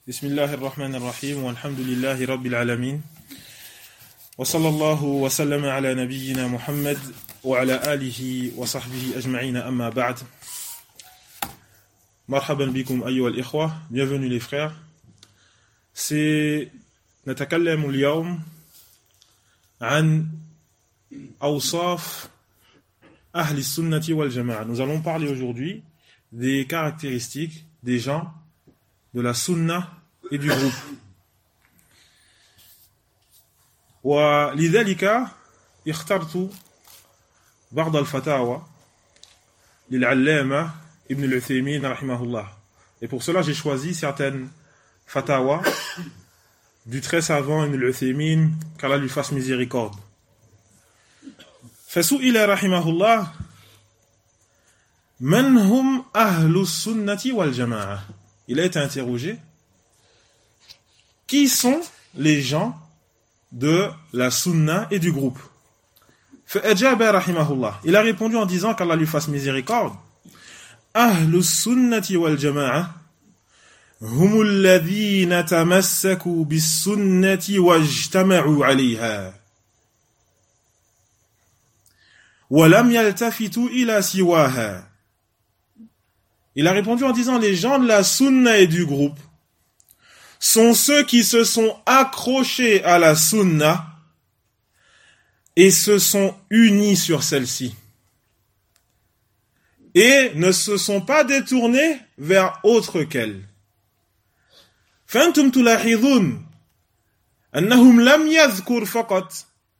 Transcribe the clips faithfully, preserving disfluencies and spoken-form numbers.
Bismillahir Rahmanir Rahim, walhamdulillahi Rabbil Alamin. Wa sallallahu wa sallama ala nabiyyina Muhammad wa ala alihi wa sahbihi ajma'ina amma ba'd. Marhaban bikum ayyuha al-ikhwa, bienvenue les frères. C'est نتكلم اليوم عن أوصاف أهل السنة والجماعة. Nous allons parler aujourd'hui des caractéristiques des gens de la sunna et du groupe. ولذلك اخترت بعض الفتاوى للعلامة ابن العثيمين رحمه الله. Et pour cela j'ai choisi certaines fatawa du très savant Ibn al-Uthaymin, qu'Allah lui fasse miséricorde. فسئل رحمه الله من هم أهل السنة والجماعة. Il a été interrogé, qui sont les gens de la sunna et du groupe? فأجاب رحمه الله. Il a répondu en disant qu'Allah lui fasse miséricorde. أهل السنة والجماعة هم الذين تمسكوا بالسنة واجتمعوا عليها ولم يلتفتوا إلى سواها. Il a répondu en disant les gens de la sunna et du groupe sont ceux qui se sont accrochés à la sunna et se sont unis sur celle-ci et ne se sont pas détournés vers autre qu'elle. فأنتم تلاحظون أنهم لم يذكر فقط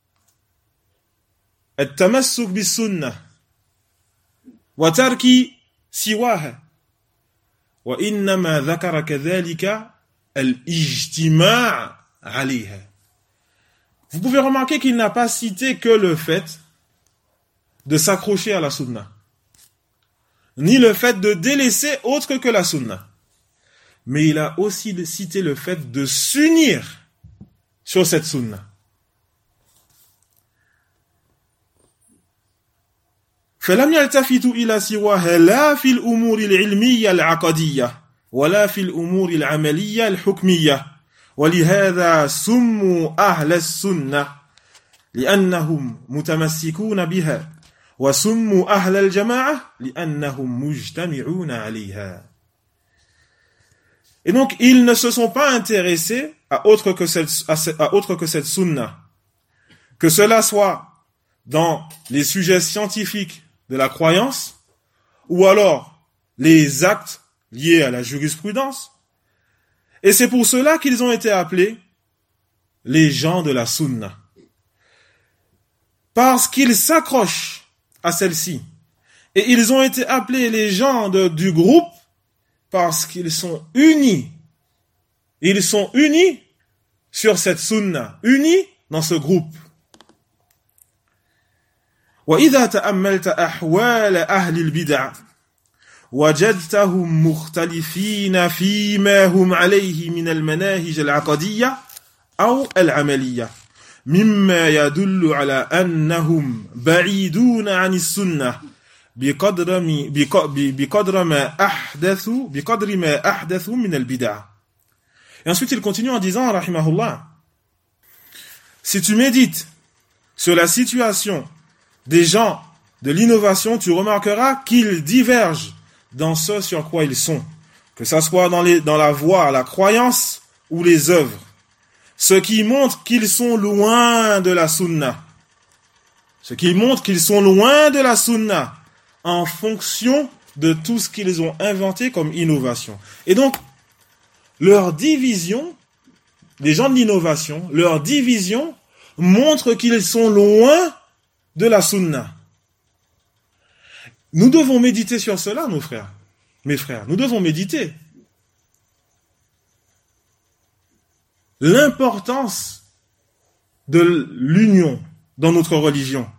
التمسك بالسنة وترك سواها وإنما ذكر كذلك الاجتماع عليها. Vous pouvez remarquer qu'il n'a pas cité que le fait de s'accrocher à la sunna, ni le fait de délaisser autre que la sunna. Mais il a aussi cité le fait de s'unir sur cette sunna. فلم يلتفتوا إلى سواها لا في الأمور العلمية العقدية ولا في الأمور العملية الحكمية ولهذا سموا أهل السنة لأنهم متمسكون بها وسموا أهل الجماعة لأنهم مجتمعون عليها. Et donc, ils ne se sont pas intéressés à autre que cette, à autre que cette sunna. Que cela soit dans les sujets scientifiques de la croyance, ou alors les actes liés à la jurisprudence. Et c'est pour cela qu'ils ont été appelés les gens de la sunna. Parce qu'ils s'accrochent à celle-ci. Et ils ont été appelés les gens de, du groupe parce qu'ils sont unis. Ils sont unis sur cette sunna, unis dans ce groupe. وإذا تأملت أحوال أهل البدع وجدتهم مختلفين فيما هم عليه من المناهج العقدية أو العملية مما يدل على أنهم بعيدون عن السنة بقدر بقدر ما أحدثوا بقدر ما أحدثوا من البدع. Et ensuite il continue en disant rahimahullah, si tu médites sur la situation des gens de l'innovation, tu remarqueras qu'ils divergent dans ce sur quoi ils sont, que ça soit dans, les, dans la voie, la croyance ou les œuvres, ce qui montre qu'ils sont loin de la sunna, ce qui montre qu'ils sont loin de la sunna en fonction de tout ce qu'ils ont inventé comme innovation. Et donc, leur division, les gens de l'innovation, leur division montre qu'ils sont loin de la sunna. Nous devons méditer sur cela, nos frères, mes frères. Nous devons méditer. L'importance de l'union dans notre religion.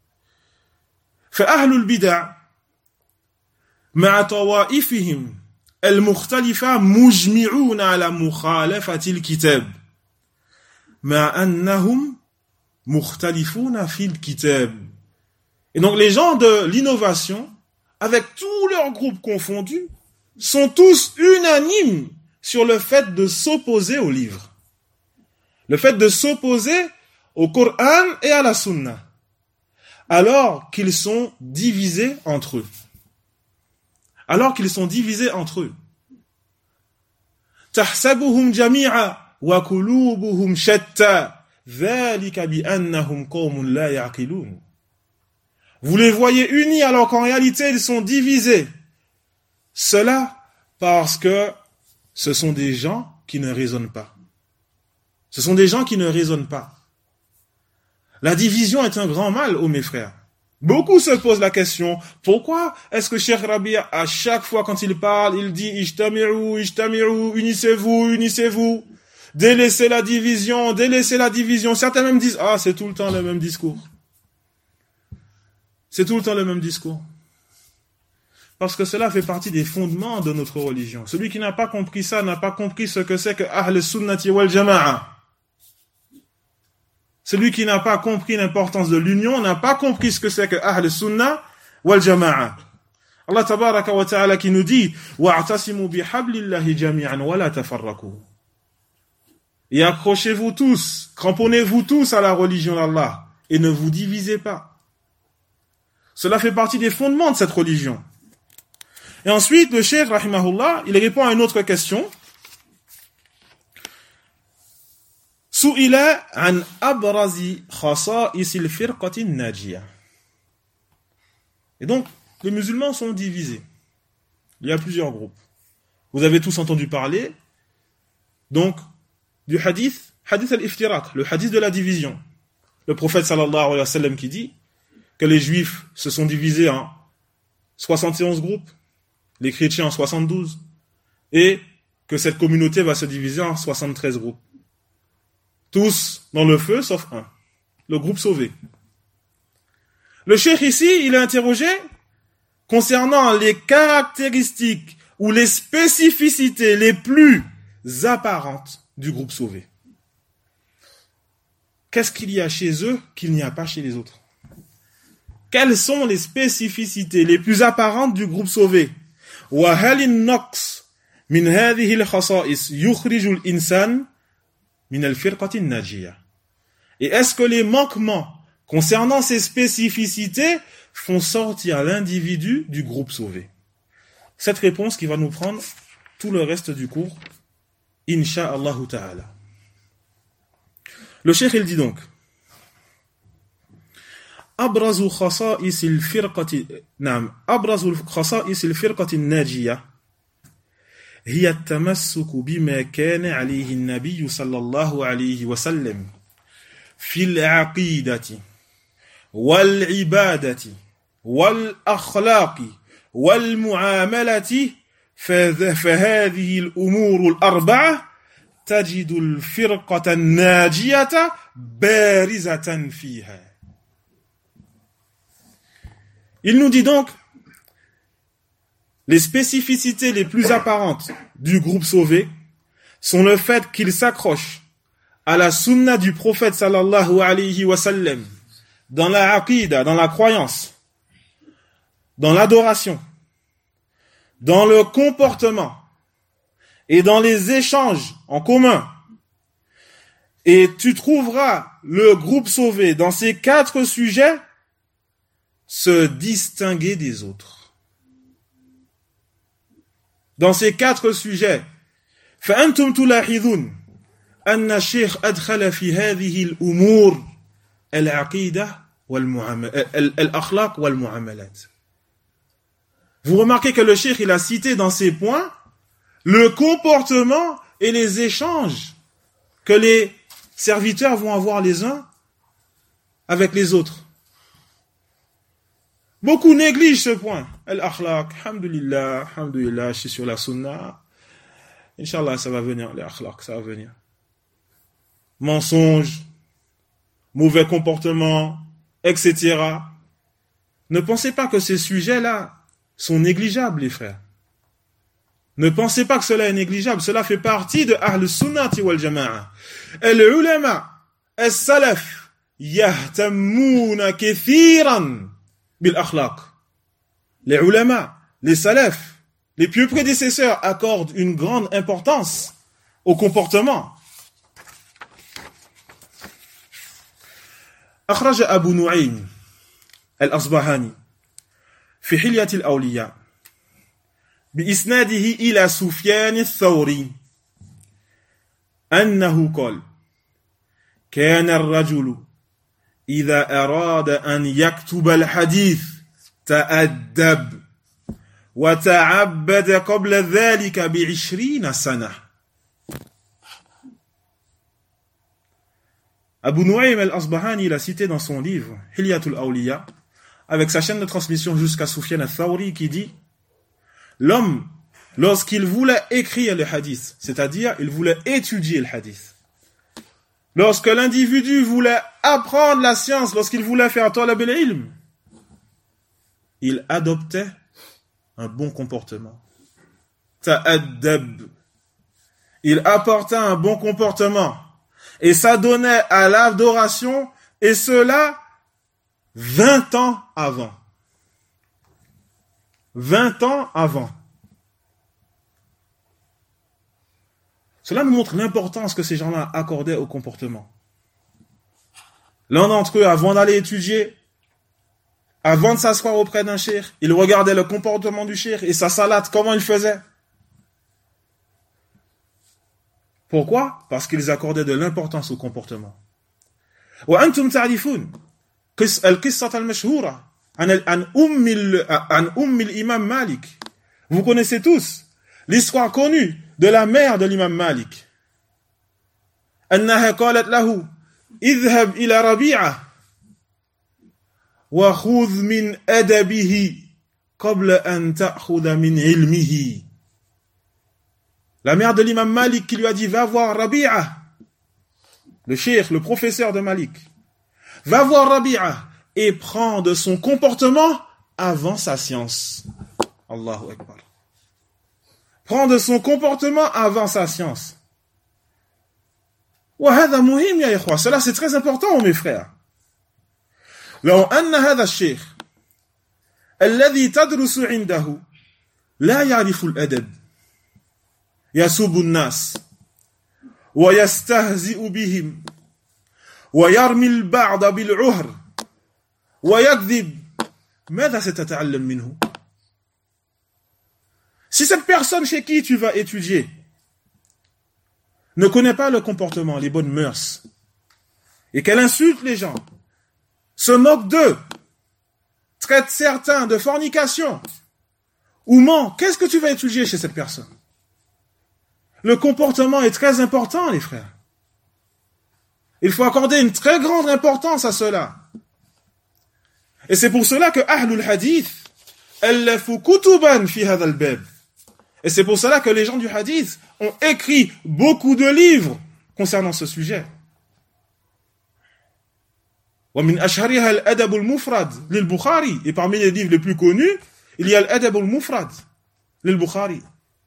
فأهل البدع مع طوائفهم المختلفة مجمعون على مخالفة الكتاب مع أنهم مختلفون في الكتاب. Et donc les gens de l'innovation, avec tous leurs groupes confondus, sont tous unanimes sur le fait de s'opposer au livre. Le fait de s'opposer au Coran et à la Sunna. Alors qu'ils sont divisés entre eux. Alors qu'ils sont divisés entre eux. تحسبهم جميعا وقلوبهم شتى ذلك بأنهم قوم لا يعقلون. Vous les voyez unis alors qu'en réalité ils sont divisés. Cela parce que ce sont des gens qui ne raisonnent pas. Ce sont des gens qui ne raisonnent pas. La division est un grand mal, ô mes frères. Beaucoup se posent la question, pourquoi est-ce que Cheikh Rabi, à chaque fois quand il parle, il dit « Ijtami'u, ijtami'u, unissez-vous, unissez-vous ». Délaissez la division, délaissez la division. Certains même disent « Ah, c'est tout le temps le même discours ». C'est tout le temps le même discours. Parce que cela fait partie des fondements de notre religion. Celui qui n'a pas compris ça, n'a pas compris ce que c'est que Ahl Sunnati wal Jama'a. Celui qui n'a pas compris l'importance de l'union, n'a pas compris ce que c'est que Ahl Sunnah wal Jama'a. Allah tabaraka wa ta'ala qui nous dit « Wa'tasimu bihablillahi jami'an wa la tafarraku » Et accrochez-vous tous, cramponnez-vous tous à la religion d'Allah et ne vous divisez pas. Cela fait partie des fondements de cette religion. Et ensuite, le cheikh, rahimahullah, il répond à une autre question. Su'ila an abrazi khasa'isil firqatin najiyah. Et donc, les musulmans sont divisés. Il y a plusieurs groupes. Vous avez tous entendu parler, donc, du hadith, hadith al-iftirak, le hadith de la division. Le prophète sallallahu alayhi wa sallam qui dit que les juifs se sont divisés en soixante et onze groupes, les chrétiens en soixante-douze, et que cette communauté va se diviser en soixante-treize groupes. Tous dans le feu, sauf un, le groupe sauvé. Le cheikh ici, il est interrogé concernant les caractéristiques ou les spécificités les plus apparentes du groupe sauvé. Qu'est-ce qu'il y a chez eux qu'il n'y a pas chez les autres? Quelles sont les spécificités les plus apparentes du groupe sauvé? وهل النقص من هذه الخصائص يخرج الإنسان من الفرقة الناجية. Et est-ce que les manquements concernant ces spécificités font sortir l'individu du groupe sauvé? Cette réponse qui va nous prendre tout le reste du cours, Inch'Allah ta'ala. Le cheikh il dit donc أبرز خصائص الفرقة نعم أبرز خصائص الفرقة الناجية هي التمسك بما كان عليه النبي صلى الله عليه وسلم في العقيدة والعبادة والأخلاق والمعاملة فهذه الأمور الأربعة تجد الفرقة الناجية بارزة فيها. Il nous dit donc les spécificités les plus apparentes du groupe sauvé sont le fait qu'il s'accroche à la sunna du prophète sallallahu alayhi wa sallam dans la aqida, dans la croyance, dans l'adoration, dans le comportement et dans les échanges en commun. Et tu trouveras le groupe sauvé dans ces quatre sujets se distinguer des autres. Dans ces quatre sujets, فأنتم تلاحظون أن الشيخ أدخل في هذه الأمور العقيدة والأخلاق والمعاملات. Vous remarquez que le cheikh il a cité dans ces points le comportement et les échanges que les serviteurs vont avoir les uns avec les autres. Beaucoup négligent ce point. Al-akhlaq, alhamdulillah, alhamdulillah, je suis sur la sunna. Inch'Allah, ça va venir, l'akhlaq, ça va venir. Mensonges, mauvais comportement, et cetera. Ne pensez pas que ces sujets-là sont négligeables, les frères. Ne pensez pas que cela est négligeable. Cela fait partie de Ahl Sunnati wal Jama'a. Al-ulama, al-salaf, yahtammuna kathiran bil akhlaq. Les ulama, les salafs, les pieux prédécesseurs accordent une grande importance au comportement. أخرج أبو نعيم الأصبهاني في حلية الأولياء بإسناده إلى سفيان الثوري أنه قال كان الرجل إذا أراد أن يكتب الحديث تأدب وتعبد قبل ذلك بعشرين سنة. Abu Nu'aym al-Asbahani l'a cité dans son livre Hilyatul Awliya avec sa chaîne de transmission jusqu'à Sufyan al-Thawri qui dit: l'homme, lorsqu'il voulait écrire le hadith, c'est-à-dire il voulait étudier le hadith, lorsque l'individu voulait apprendre la science, lorsqu'il voulait faire talab al-ilm, il adoptait un bon comportement. Ta'addab. Il apportait un bon comportement. Et ça donnait à l'adoration, et cela vingt ans avant. Vingt ans avant. Cela nous montre l'importance que ces gens-là accordaient au comportement. L'un d'entre eux, avant d'aller étudier, avant de s'asseoir auprès d'un cheikh, il regardait le comportement du cheikh et sa salade, comment il faisait. Pourquoi? Parce qu'ils accordaient de l'importance au comportement. وأنتم تعرفون القصة المشهورة عن عن أم عن أم الإمام مالك. Vous connaissez tous l'histoire connue de la mère de l'imam Malik. أنها قالت له اذهب إلى ربيعة وخذ من أدبه قبل أن تأخذ من علمه. La mère de l'imam Malik qui lui a dit: va voir Rabi'a, le cheikh, le professeur de Malik. Va voir Rabi'a et prends de son comportement avant sa science. Allahu Akbar. Prends de son comportement avant sa science. وهذا مهم يا إخوة. Cela c'est très important, mes frères. لو أن هذا الشيخ الذي تدرس عنده لا يعرف الأدب يسب الناس ويستهزئ بهم ويرمي البعض بالعهر ويكذب ماذا ستتعلم منه? Si cette personne chez qui tu vas étudier ne connaît pas le comportement, les bonnes mœurs, et qu'elle insulte les gens, se moque d'eux, traite certains de fornication, ou ment, qu'est-ce que tu vas étudier chez cette personne? Le comportement est très important, les frères. Il faut accorder une très grande importance à cela. Et c'est pour cela que Ahlul Hadith allafu kutuban fi hadha al-bab. Et c'est pour cela que les gens du hadith ont écrit beaucoup de livres concernant ce sujet. ومن أشهرها الأدب المفرد للبخاري. Et parmi les livres les plus connus, il y a الأدب المفرد للبخاري.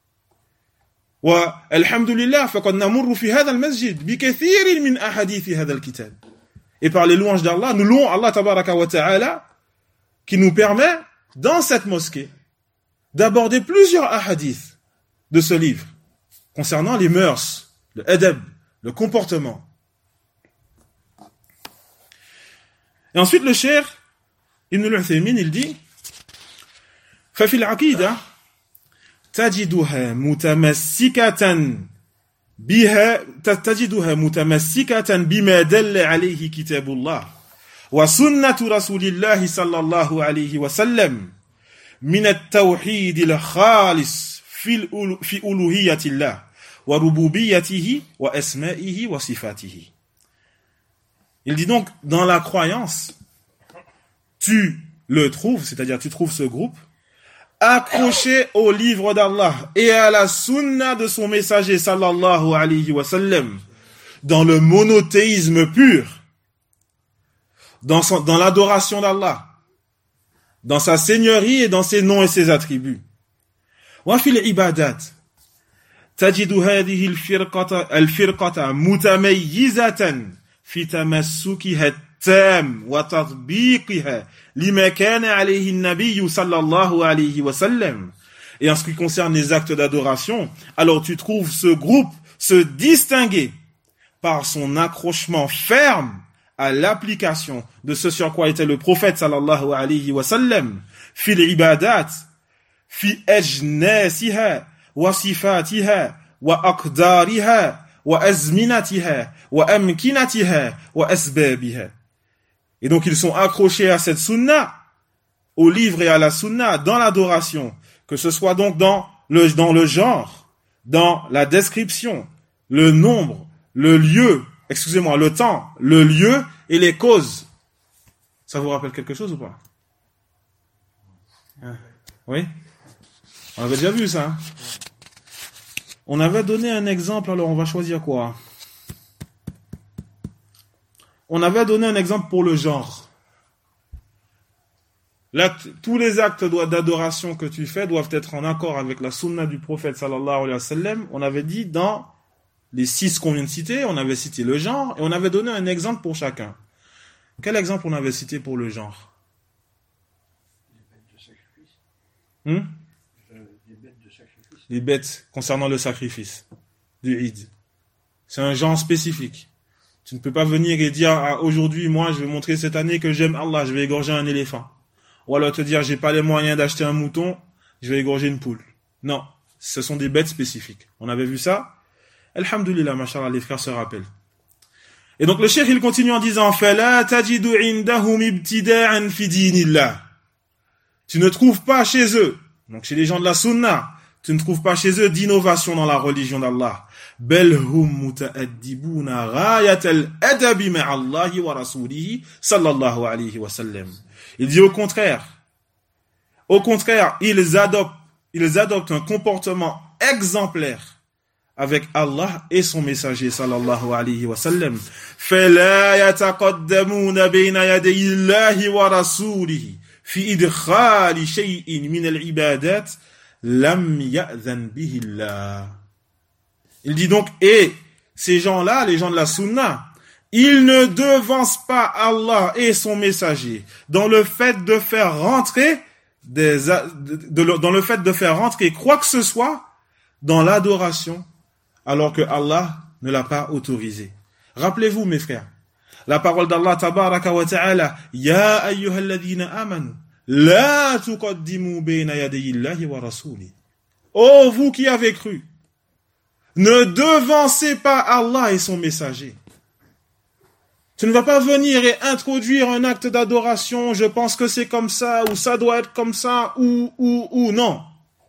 والحمد لله فقد نمر في هذا المسجد بكثير من أحاديث هذا الكتاب. Et par les louanges d'Allah, nous louons Allah tabaraka wa ta'ala qui nous permet dans cette mosquée d'aborder plusieurs ahadiths de ce livre concernant les mœurs, le adab, le comportement. Et ensuite le cheikh Ibn al-Uthaymin il dit ففي العقيدة تجدها متمسكة بها تجدها متمسكة بما دل عليه كتاب الله وسنة رسول الله صلى الله عليه وسلم من التوحيد الخالص في في ألوهية الله وربوبيته وأسمائه وصفاته. Il dit donc, dans la croyance, tu le trouves, c'est-à-dire tu trouves ce groupe, accroché au livre d'Allah et à la sunna de son messager sallallahu alayhi wa sallam, dans le monothéisme pur, dans, son, dans l'adoration d'Allah, dans sa seigneurie et dans ses noms et ses attributs. وفي العبادات تجد هذه الفرقة الفرقة متميزة في تمسكها التام وتطبيقها لما كان عليه النبي صلى الله عليه وسلم Et en ce qui concerne les actes d'adoration, alors tu trouves ce groupe se distinguer par son accrochement ferme à l'application de ce sur quoi était le prophète sallallahu alayhi wa sallam, fil ibadat, fi ajnasiha, wa sifatiha, wa aqdariha, wa azminatiha, wa amkinatiha, wa asbabiha. Et donc ils sont accrochés à cette sunna, au livre et à la sunna, dans l'adoration, que ce soit donc dans le, dans le genre, dans la description, le nombre, le lieu, excusez-moi, le temps, le lieu et les causes. Ça vous rappelle quelque chose ou pas? Oui? On avait déjà vu ça. Hein? On avait donné un exemple, alors on va choisir quoi? On avait donné un exemple pour le genre. L'acte, tous les actes d'adoration que tu fais doivent être en accord avec la sunna du prophète sallallahu alayhi wa sallam. On avait dit dans les six qu'on vient de citer, on avait cité le genre et on avait donné un exemple pour chacun. Quel exemple on avait cité pour le genre? Les bêtes de sacrifice. Hmm? Euh, les bêtes de sacrifice. Les bêtes concernant le sacrifice du Eid. C'est un genre spécifique. Tu ne peux pas venir et dire ah, aujourd'hui, moi, je vais montrer cette année que j'aime Allah, je vais égorger un éléphant. Ou alors te dire j'ai pas les moyens d'acheter un mouton, je vais égorger une poule. Non, ce sont des bêtes spécifiques. On avait vu ça? Alhamdulillah, mashallah, les frères se rappellent. Et donc le cheikh il continue en disant فَلَا تَجِدُ عِنْدَهُمْ ابْتِدَاءً فِي دِينِ اللَّهِ. Tu ne trouves pas chez eux, donc chez les gens de la sunna, tu ne trouves pas chez eux d'innovation dans la religion d'Allah. بَلْ هُمْ مُتَأَدِّبُونَ غَايَةَ الْأَدَبِ مَعَ اللَّهِ وَرَسُولِهِ صلى الله عليه وسلم. Il dit au contraire, au contraire, ils adoptent, ils adoptent un comportement exemplaire avec Allah et son messager sallallahu alayhi wa sallam. فَلَا يَتَقَدَّمُونَ بَيْنَ يَدَيِ اللَّهِ وَرَسُولِهِ فِي إِدْخَالِ شَيْءٍ مِنَ الْعِبَادَاتِ لَمْ يَأْذَنْ بِهِ اللَّهِ. Il dit donc, et ces gens-là, les gens de la sunna, ils ne devancent pas Allah et son messager dans le fait de faire rentrer des, de, de, dans le fait de faire rentrer quoi que ce soit dans l'adoration alors que Allah ne l'a pas autorisé. Rappelez-vous mes frères, la parole d'Allah tabaraka wa ta'ala, ya ayyuhalladhina amanu la tuqaddimu bayna yadayi Allahi wa rasuli. Oh vous qui avez cru, ne devancez pas Allah et son messager. Tu ne vas pas venir et introduire un acte d'adoration, je pense que c'est comme ça, ou ça doit être comme ça, ou, ou, ou, non.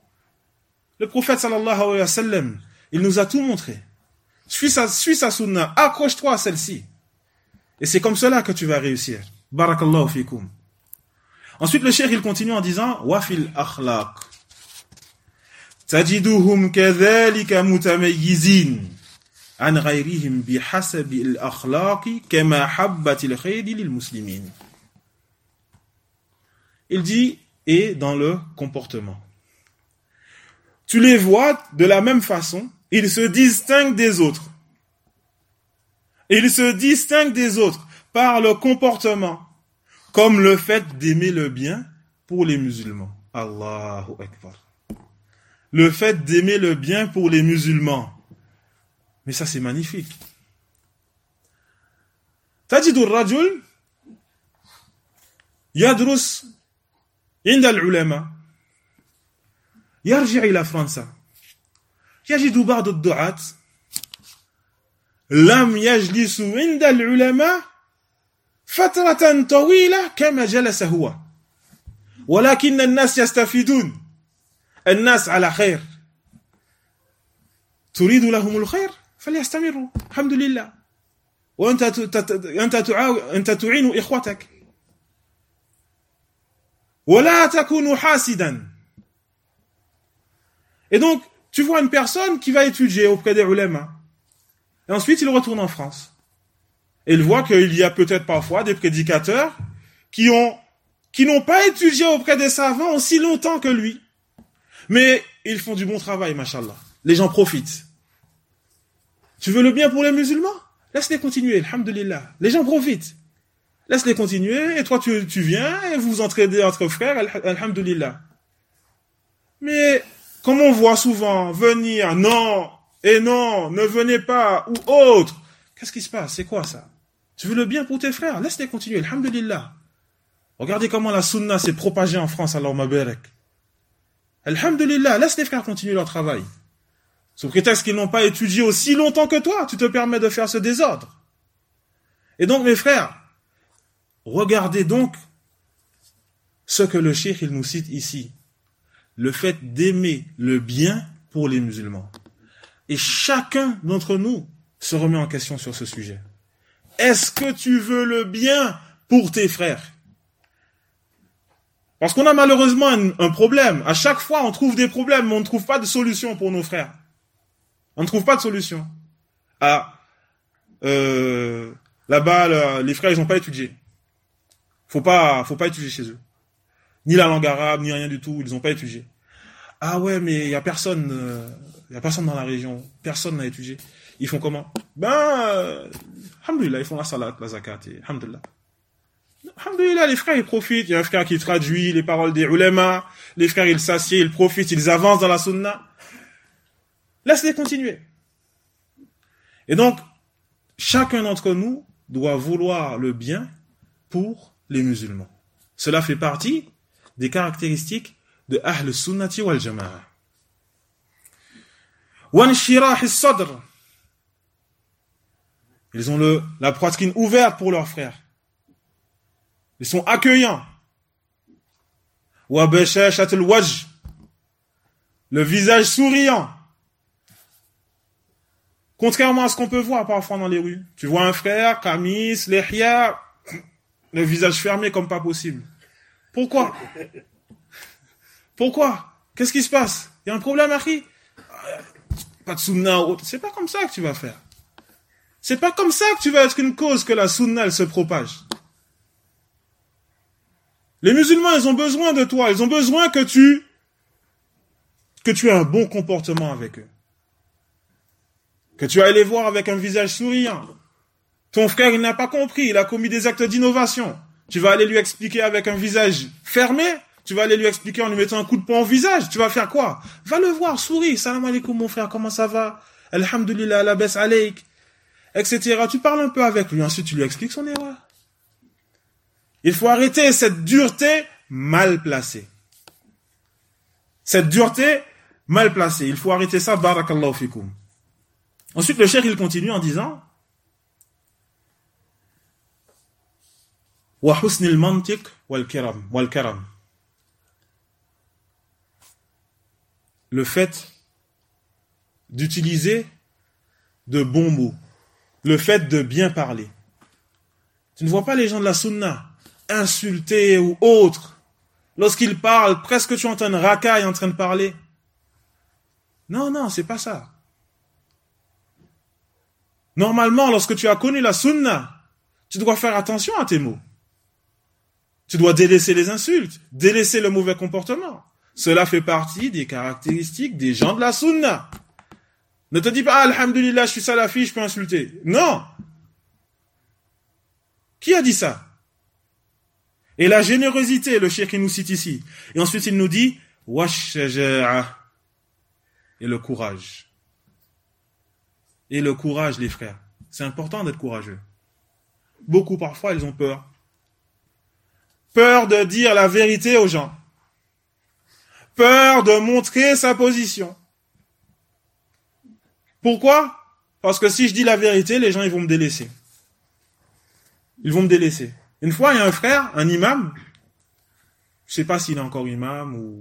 Le prophète sallallahu alayhi wa sallam, il nous a tout montré. Suis sa, suis sa sunna, accroche-toi à celle-ci. Et c'est comme cela que tu vas réussir. Barakallahu fikum. Ensuite, le cheikh, il continue en disant, wa fil akhlaq. Tajiduhum kadhalika mutamayyizin. عن غيرهم بحسب الأخلاق كمحبة الخير للمسلمين. Il dit, et dans le comportement. Tu les vois de la même façon, ils se distinguent des autres. Ils se distinguent des autres par le comportement, comme le fait d'aimer le bien pour les musulmans. Allahu Akbar. Le fait d'aimer le bien pour les musulmans. Mais ça, c'est magnifique. تجد الرجل يدرس عند العلماء يرجع إلى فرنسا يجد بعض الدعاة لم يجلسوا عند العلماء فترة طويلة كما جلس هو ولكن الناس يستفيدون الناس على خير تريد لهم الخير فليستمروا الحمد لله وانت انت انت تعين اخوتك ولا تكون حاسدا. Et donc tu vois une personne qui va étudier auprès des ulama et ensuite il retourne en France et il voit qu'il y a peut-être parfois des prédicateurs qui ont qui n'ont pas étudié auprès des savants aussi longtemps que lui, mais ils font du bon travail, machallah. Les gens profitent. Tu veux le bien pour les musulmans? Laisse-les continuer, alhamdulillah. Les gens profitent. Laisse-les continuer, et toi tu, tu viens, et vous vous entraidez entre frères, alhamdulillah. Mais comme on voit souvent, venir, non, et non, ne venez pas, ou autre. Qu'est-ce qui se passe? C'est quoi ça? Tu veux le bien pour tes frères? Laisse-les continuer, alhamdulillah. Regardez comment la sunna s'est propagée en France, alors ma barek. Alhamdulillah, laisse les frères continuer leur travail. Sous prétexte qu'ils n'ont pas étudié aussi longtemps que toi, tu te permets de faire ce désordre. Et donc, mes frères, regardez donc ce que le cheikh il nous cite ici. Le fait d'aimer le bien pour les musulmans. Et chacun d'entre nous se remet en question sur ce sujet. Est-ce que tu veux le bien pour tes frères? Parce qu'on a malheureusement un, un problème. À chaque fois, on trouve des problèmes, mais on ne trouve pas de solution pour nos frères. On ne trouve pas de solution. Ah, euh, là-bas, là, les frères, ils n'ont pas étudié. Faut pas, faut pas étudier chez eux. Ni la langue arabe, ni rien du tout, ils n'ont pas étudié. Ah ouais, mais il y a personne, euh, il y a personne dans la région. Personne n'a étudié. Ils font comment? Ben, euh, alhamdulillah, ils font la salat, la zakat, et alhamdulillah. Alhamdulillah, les frères, ils profitent. Il y a un frère qui traduit les paroles des ulama. Les frères, ils s'assiedent, ils profitent, ils avancent dans la sunna. Laisse-les continuer. Et donc, chacun d'entre nous doit vouloir le bien pour les musulmans. Cela fait partie des caractéristiques de Ahl Sunnati wal Jama'a. Wanshirah as-sadr. Ils ont le, la poitrine ouverte pour leurs frères. Ils sont accueillants. Wa bashashat al-wajh. Le visage souriant. Contrairement à ce qu'on peut voir parfois dans les rues. Tu vois un frère, kamis, lihya, le visage fermé comme pas possible. Pourquoi? Pourquoi? Qu'est-ce qui se passe? Il y a un problème, Akhi? Pas de sunna ou autre. C'est pas comme ça que tu vas faire. C'est pas comme ça que tu vas être une cause que la sunna elle se propage. Les musulmans, ils ont besoin de toi. Ils ont besoin que tu que tu aies un bon comportement avec eux. Que tu ailles les voir avec un visage souriant. Ton frère, il n'a pas compris. Il a commis des actes d'innovation. Tu vas aller lui expliquer avec un visage fermé. Tu vas aller lui expliquer en lui mettant un coup de poing au visage. Tu vas faire quoi? Va le voir, souris. Salam alaikum, mon frère, comment ça va? Alhamdulillah, la baisse alaik. Etc. Tu parles un peu avec lui. Ensuite, tu lui expliques son erreur. Il faut arrêter cette dureté mal placée. Cette dureté mal placée. Il faut arrêter ça. Barakallahu fikum. Ensuite, le cheikh, il continue en disant Wa husnil mantiq wal karam wal karam. Le fait d'utiliser de bons mots. Le fait de bien parler. Tu ne vois pas les gens de la sunna insultés ou autres. Lorsqu'ils parlent, presque tu entends une racaille en train de parler. Non, non, c'est pas ça. Normalement, lorsque tu as connu la sunna, tu dois faire attention à tes mots. Tu dois délaisser les insultes, délaisser le mauvais comportement. Cela fait partie des caractéristiques des gens de la sunna. Ne te dis pas, ah, alhamdulillah, je suis salafi, je peux insulter. Non. Qui a dit ça? Et la générosité, le cheikh il nous cite ici. Et ensuite il nous dit, wash-shaja'a. Et le courage. Et le courage, les frères. C'est important d'être courageux. Beaucoup parfois, ils ont peur. Peur de dire la vérité aux gens. Peur de montrer sa position. Pourquoi? Parce que si je dis la vérité, les gens ils vont me délaisser. Ils vont me délaisser. Une fois, il y a un frère, un imam, je sais pas s'il est encore imam ou...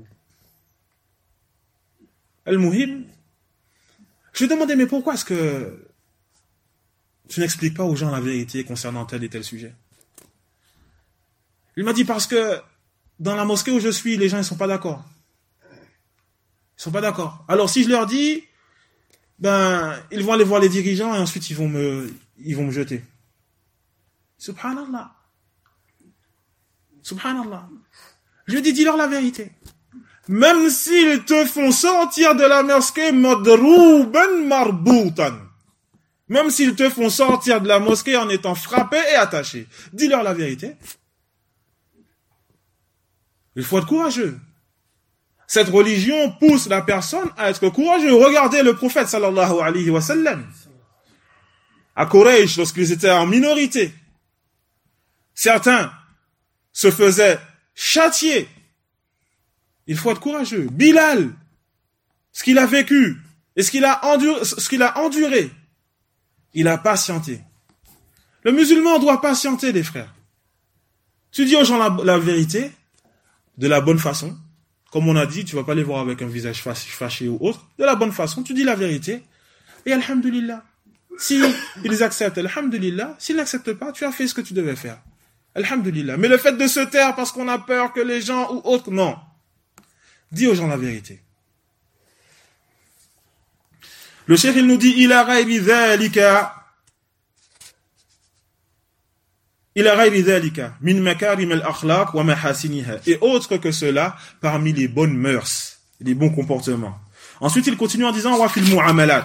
Al-Muhim. Je lui ai demandé, mais pourquoi est-ce que tu n'expliques pas aux gens la vérité concernant tel et tel sujet? Il m'a dit, parce que dans la mosquée où je suis, les gens ils sont pas d'accord. Ils sont pas d'accord. Alors si je leur dis, ben, ils vont aller voir les dirigeants et ensuite ils vont me, ils vont me jeter. Subhanallah. Subhanallah. Je lui ai dit, dis-leur la vérité. Même s'ils te font sortir de la mosquée madrouban marboutan. Même s'ils te font sortir de la mosquée en étant frappé et attaché. Dis-leur la vérité. Il faut être courageux. Cette religion pousse la personne à être courageux. Regardez le prophète sallallahu alayhi wa sallam. À Quraysh, lorsqu'ils étaient en minorité, certains se faisaient châtier. Il faut être courageux. Bilal, ce qu'il a vécu et ce qu'il a enduré, ce qu'il a enduré, il a patienté. Le musulman doit patienter, les frères. Tu dis aux gens la, la vérité, de la bonne façon. Comme on a dit, tu vas pas les voir avec un visage fâché ou autre. De la bonne façon, tu dis la vérité. Et alhamdulillah. Si ils acceptent, alhamdulillah. S'ils n'acceptent pas, tu as fait ce que tu devais faire. Alhamdulillah. Mais le fait de se taire parce qu'on a peur que les gens ou autres, non. Dis aux gens la vérité. Le cheikh, il nous dit, il a raybi dhalika. Il a raybi dhalika. Min makarim al-akhlaq wa mahasiniha. Et autre que cela, parmi les bonnes mœurs, les bons comportements. Ensuite, il continue en disant, wa fil mu'amalat.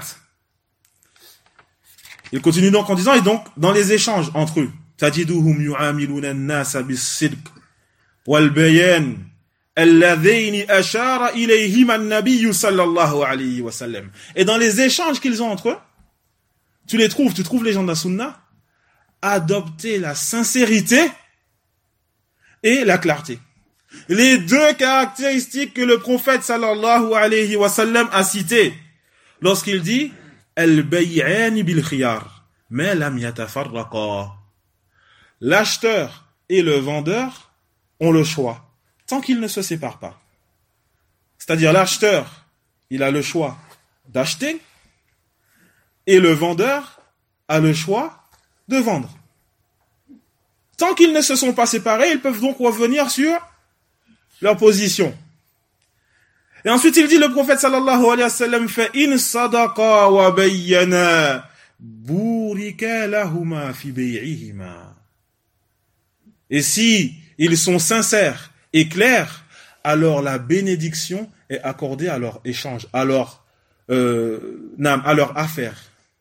Il continue donc en disant, et donc, dans les échanges entre eux, tajiduhum yu'amiluna an-nasa bis-sidq wal-bayan alladhayni ashara ilayhima an-nabiy sallallahu alayhi wa sallam. Et dans les échanges qu'ils ont entre eux, tu les trouves, tu trouves les gens de la sunna, adopter la sincérité et la clarté. Les deux caractéristiques que le prophète sallallahu alayhi wa sallam a citées lorsqu'il dit al-bay'ani bil khiyar ma lam yatafarraqa. L'acheteur et le vendeur ont le choix tant qu'ils ne se séparent pas. C'est-à-dire l'acheteur, il a le choix d'acheter et le vendeur a le choix de vendre. Tant qu'ils ne se sont pas séparés, ils peuvent donc revenir sur leur position. Et ensuite, il dit, le prophète sallallahu alayhi wa sallam, fa in sadaqa wa bayyana burika lahuma fi bay'ihima. Et si ils sont sincères et clairs, alors la bénédiction est accordée à leur échange, à leur, euh, à leur affaire.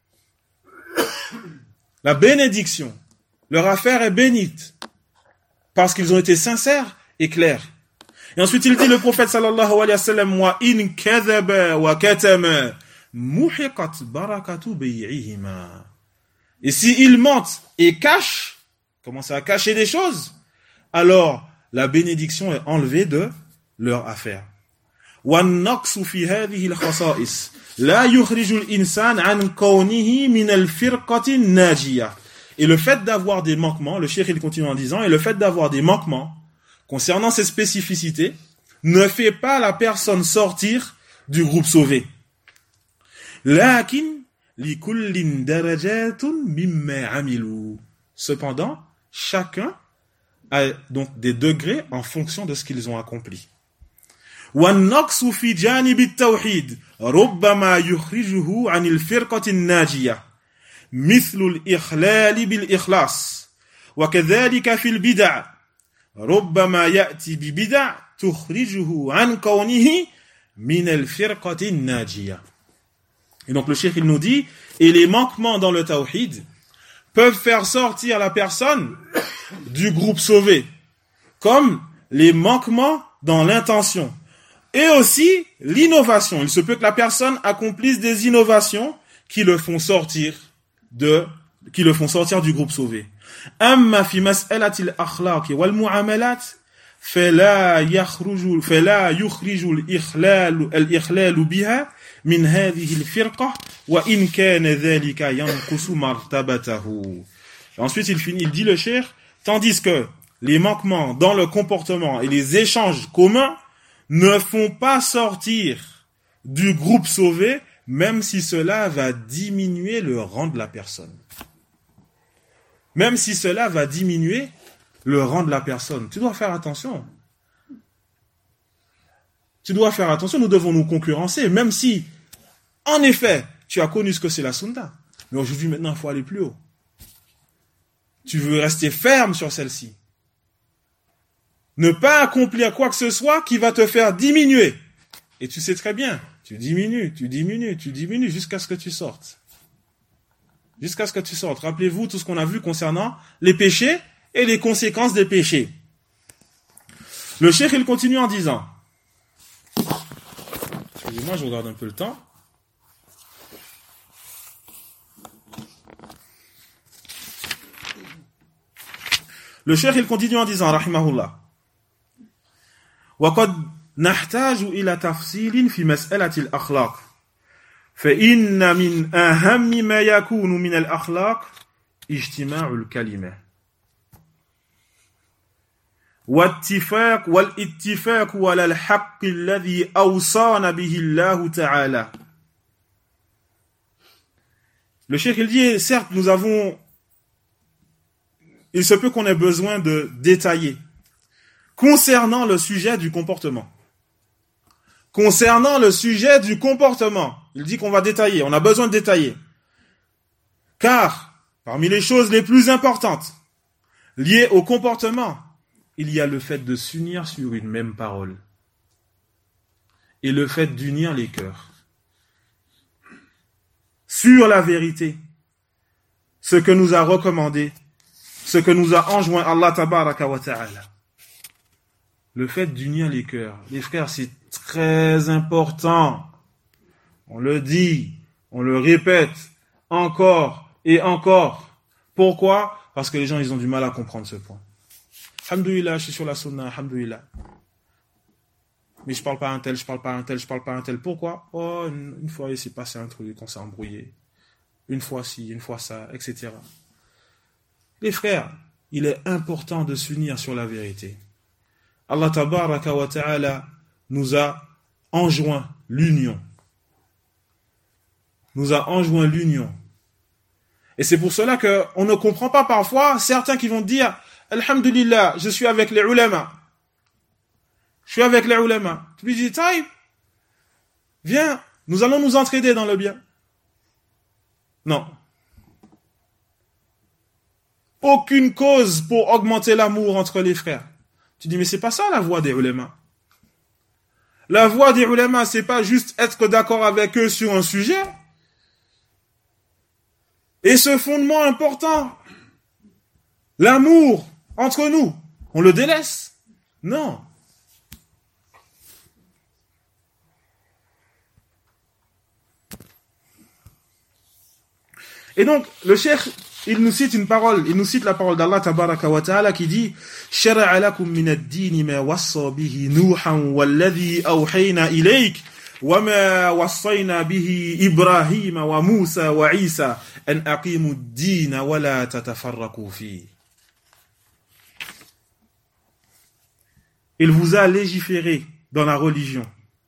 La bénédiction, leur affaire est bénite, parce qu'ils ont été sincères et clairs. Et ensuite il dit, le prophète sallallahu alayhi wa sallam, wa in kadhaba wa katama muhiqat barakatu bay'ihima. Et si ils mentent et cachent, commencent à cacher des choses, alors la bénédiction est enlevée de leur affaire. Wa naqsu fi hadhihi al-khasa'is la yukhriju al-insan an kawnihi min al-firqati an-najiyah. Et le fait d'avoir des manquements, le cheikh il continue en disant, et le fait d'avoir des manquements concernant ces spécificités ne fait pas la personne sortir du groupe sauvé. Lakin li kullin darajatun mimma amilu. Cependant, chacun a donc des degrés en fonction de ce qu'ils ont accompli. وَالنَّقْصُ فِي جَانِبِ التَّوْحِيدِ رُبَّمَا يُخْرِجُهُ عَنِ الْفِرْقَةِ النَّاجِيَةِ مثل الإخلال بالإخلاص وكذلك في البدع ربما يأتي ببدع تخرجه عن كونه من الفرقة الناجية. Et donc le cheikh il nous dit, et les manquements dans le tawhid peuvent faire sortir la personne du groupe sauvé, comme les manquements dans l'intention et aussi l'innovation. Il se peut que la personne accomplisse des innovations qui le font sortir de qui le font sortir du groupe sauvé. Amma fi mas'alati al-akhlaq wal mu'amalat fala yakhruju fala yukhriju al-ikhlal al-ikhlal biha min hadhihi al-firqa wa in kana dhalika yanqusu martabatahu. Ensuite il finit, il dit le cheikh, tandis que les manquements dans le comportement et les échanges communs ne font pas sortir du groupe sauvé, même si cela va diminuer le rang de la personne. Même si cela va diminuer le rang de la personne. Tu dois faire attention. Tu dois faire attention, nous devons nous concurrencer, même si, en effet, tu as connu ce que c'est la sunna. Mais aujourd'hui, maintenant, il faut aller plus haut. Tu veux rester ferme sur celle-ci. Ne pas accomplir quoi que ce soit qui va te faire diminuer. Et tu sais très bien, tu diminues, tu diminues, tu diminues jusqu'à ce que tu sortes. Jusqu'à ce que tu sortes. Rappelez-vous tout ce qu'on a vu concernant les péchés et les conséquences des péchés. Le cheikh, il continue en disant Excusez-moi, je regarde un peu le temps. Le cheikh, il continue en disant, rahimahullah, وَقَدْ نَحْتَاجُ إِلَى تَفْصِيلٍ فِي مَسْأَلَةِ الْأَخْلَاقِ فَإِنَّ مِنْ أَهَمِّ مَا يَكُونُ مِنَ الْأَخْلَاقِ اجتماع الكلمة والاتفاق والاتفاق على الحق الذي أوصانا به الله تعالى. Le cheikh il dit, certes nous avons, il se peut qu'on ait besoin de détailler concernant le sujet du comportement. Concernant le sujet du comportement, il dit qu'on va détailler, on a besoin de détailler. Car, parmi les choses les plus importantes liées au comportement, il y a le fait de s'unir sur une même parole et le fait d'unir les cœurs sur la vérité, ce que nous a recommandé, ce que nous a enjoint Allah tabaraka wa ta'ala. Le fait d'unir les cœurs, les frères, c'est très important. On le dit, on le répète encore et encore. Pourquoi? Parce que les gens, ils ont du mal à comprendre ce point. Alhamdoulilah, je suis sur la sunna, alhamdoulilah. Mais je parle pas à un tel, je parle pas à un tel, je parle pas à un tel. Pourquoi? Oh, une, une fois, il s'est passé un truc, on s'est embrouillé. Une fois ci, une fois ça, et cetera. Les frères, il est important de s'unir sur la vérité. Allah tabaraka wa ta'ala nous a enjoint l'union. Nous a enjoint l'union. Et c'est pour cela qu'on ne comprend pas parfois certains qui vont dire Alhamdulillah, je suis avec les ulama. Je suis avec les ulama. Tu lui dis, Taïb, viens, nous allons nous entraider dans le bien. Non. Aucune cause pour augmenter l'amour entre les frères. Tu dis, mais c'est pas ça la voie des ulama. La voie des ulama, c'est pas juste être d'accord avec eux sur un sujet. Et ce fondement important, l'amour entre nous, on le délaisse? Non. Et donc, le cheikh, il nous cite une parole, il nous cite la parole d'Allah tabaraka wa ta'ala qui dit شَرَعَ لَكُم مِّنَ الدِّينِ مَا وَصَّى بِهِ نُوحًا وَالَّذِي أَوْحَيْنَا إِلَيْكَ وَمَا وَصَّيْنَا بِهِ إِبْرَاهِيمَ وَمُوسَى وَعِيسَى أَنْ أَقِيمُوا الدِّينَ وَلَا تَتَفَرَّقُوا فِيهِ. Il vous a légiféré dans la religion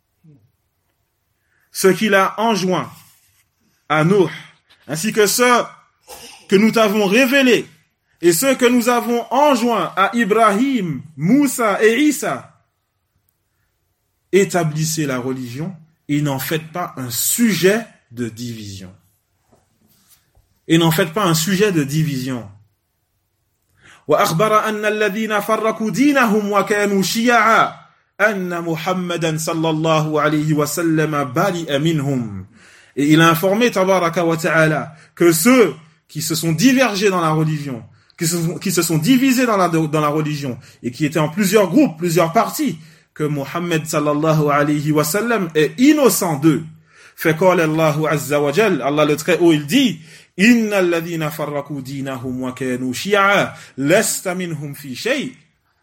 ce qu'il a enjoint à Nuh, ainsi que ceux que nous t'avons révélés et ceux que nous avons enjoints à Ibrahim, Moussa et Isa. Établissez la religion et n'en faites pas un sujet de division. Et n'en faites pas un sujet de division. وأخبر أن الذين فرقوا دينهم وكانوا شيعا أن محمدا صلى الله عليه وسلم برئ منهم. Et il a informé tabaraka wa ta'ala que ceux qui se sont divergés dans la religion, qui se sont, qui se sont divisés dans la, dans la religion et qui étaient en plusieurs groupes, plusieurs parties, que Muhammad sallallahu alayhi wa sallam est innocent d'eux. فقال الله عز وجل, Allah le très haut, il dit إن الذين فرقوا دينهم وكانوا شيعا لست منهم في شيء.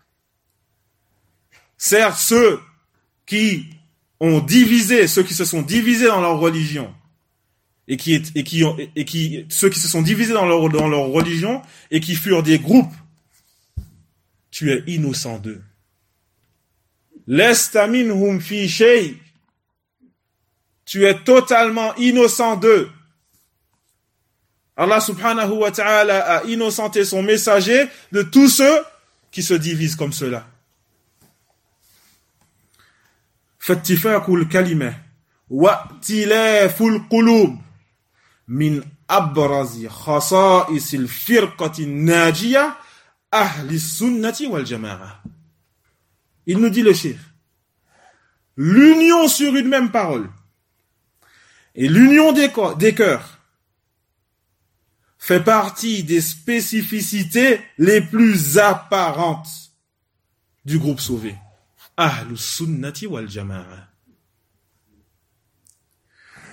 Certes, ceux qui ont divisé, ceux qui se sont divisés dans leur religion, et qui, et qui, ont, et qui, ceux qui se sont divisés dans leur, dans leur religion, et qui furent des groupes, tu es innocent d'eux. Lesta minhum fi shay. Tu es totalement innocent d'eux. Allah subhanahu wa ta'ala a innocenté son messager de tous ceux qui se divisent comme cela. فاتفاق الكلمة وائتلاف القلوب من أبرز خصائص الفرقة الناجية أهل السنة والجماعة. Il nous dit le cheikh, l'union sur une même parole et l'union des, co- des cœurs fait partie des spécificités les plus apparentes du groupe sauvé. Ahlus sunnati wal jama'a.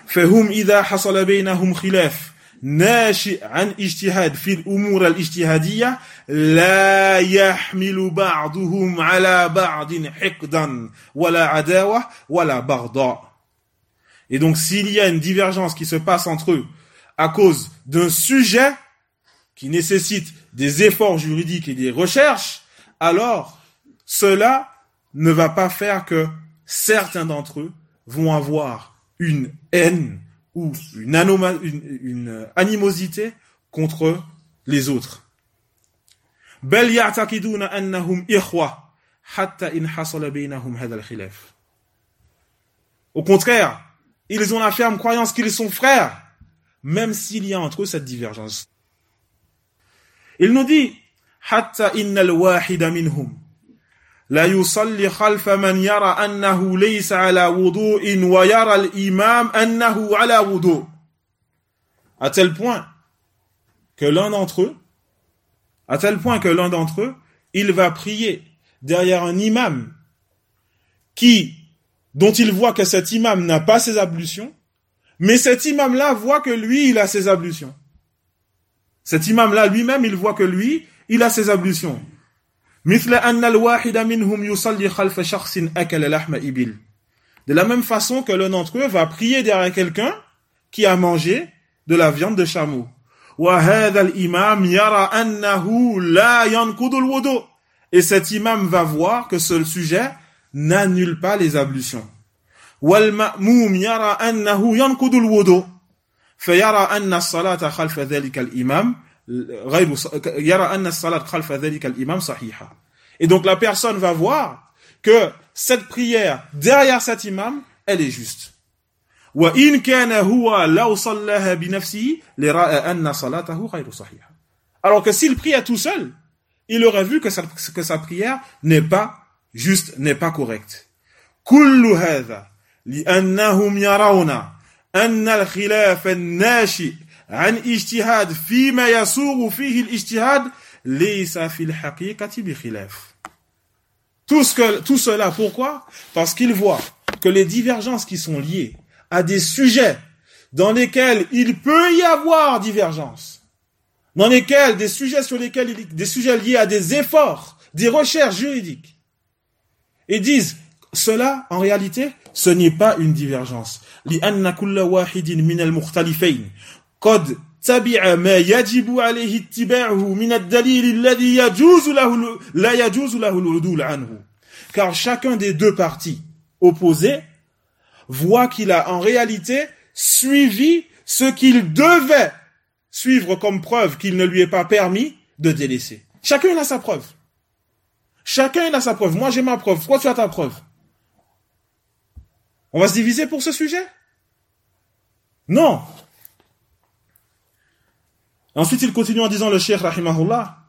فهم إذا حصل بينهم خلاف ناشئ عن اجتهاد في الأمور الاجتهادية لا يحمل بعضهم على بعض حقدا ولا عداوة ولا بغضاء. Et donc s'il y a une divergence qui se passe entre eux à cause d'un sujet qui nécessite des efforts juridiques et des recherches, alors cela ne va pas faire que certains d'entre eux vont avoir une haine ou une, anoma- une, une animosité contre les autres. بل يعتقدون أنهم إخوة حتى إن حصل بينهم هذا الخلاف. Au contraire, ils ont la ferme croyance qu'ils sont frères, même s'il y a entre eux cette divergence. Il nous dit حتى إن الواحد منهم لا يصلي خلف من يرى أنه ليس على وضوء ويرى الإمام أنه على وضوء. À tel point que l'un d'entre eux, à tel point que l'un d'entre eux, il va prier derrière un imam qui, dont il voit que cet imam n'a pas ses ablutions, mais cet imam-là voit que lui, il a ses ablutions. Cet imam-là lui-même, il voit que lui, il a ses ablutions. مثل أن الواحد منهم يصلي خلف شخص أكل لحم إبل. De la même façon que l'un d'entre eux va prier derrière quelqu'un qui a mangé de la viande de chameau. وهذا الإمام يرى أنه لا ينقض الوضوء. Et cet imam va voir que ce sujet n'annule pas les ablutions. والمأموم يرى أنه ينقض الوضوء. فيرى أن الصلاة خلف ذلك الإمام غير يرى أن الصلاة خلف ذلك الإمام صحيحة. Et donc la personne va voir que cette prière derrière cet imam, elle est juste. وإن كان هو لو صلىها بنفسه لرأى أن صلاته غير صحيحة. Alors que s'il priait tout seul, il aurait vu que sa, que sa prière n'est pas juste, n'est pas correcte. كل هذا لأنهم يرون أن الخلاف الناشئ عن اجتهاد فيما يسوغ فيه الاجتهاد ليس في الحقيقة بخلاف. Tout, ce que, tout cela, pourquoi? Parce qu'ils voient que les divergences qui sont liées à des sujets dans lesquels il peut y avoir divergence, dans lesquels, des sujets sur lesquels, il, des sujets liés à des efforts, des recherches juridiques, et disent, cela, en réalité, ce n'est pas une divergence. لأن كل واحد من المختلفين قد تبع ما يجب عليه اتباعه من الدليل الذي يجوز له لا يجوز له العدول عنه. Car chacun des deux parties opposées voit qu'il a en réalité suivi ce qu'il devait suivre comme preuve qu'il ne lui est pas permis de délaisser. Chacun a sa preuve. Chacun a sa preuve. Moi j'ai ma preuve. Toi tu as ta preuve. On va se diviser pour ce sujet? Non. Ensuite, il continue en disant le Cheikh rahimahullah